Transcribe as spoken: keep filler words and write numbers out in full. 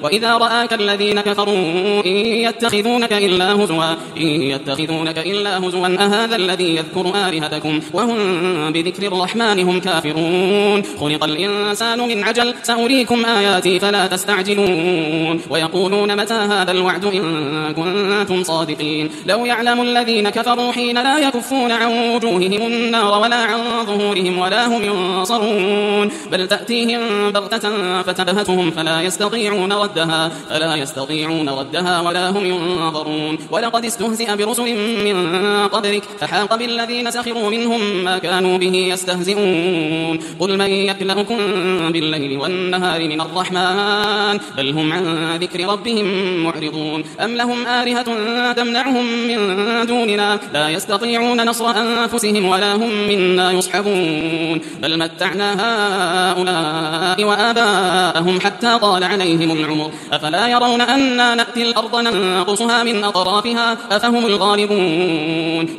وإذا رآك الذين كفروا إن يتخذونك إلا هزوا إن يتخذونك إلا هزوا أهذا الذي يذكر آلهتكم وهم بذكر الرحمن هم كافرون خلق الإنسان من عجل سأريكم آياتي فلا تستعجلون ويقولون متى هذا الوعد إن كنتم صادقين لو يعلم الذين كفروا حين لا يكفون عن وجوههم النار ولا عن ظهورهم ولا هم ينصرون بل تأتيهم بغتة فتبهتهم فلا يستطيعون ردها فلا يستطيعون ردها ولا هم ينظرون ولقد استهزئ برسل من قبلك فحاق بالذين سخروا منهم ما كانوا به يستهزئون قل من يكلأكم بالليل والنهار من الرحمن بل هم عن ذكر ربهم معرضون أم لهم آلهة تمنعهم من دوننا لا يستطيعون نصر أنفسهم ولا هم منا يصحبون بل متعنا هؤلاء وآباءهم حتى طال عليهم العمر أفلا يرون أنا نأتي الأرض ننقصها من أطرافها أفهم الغالبون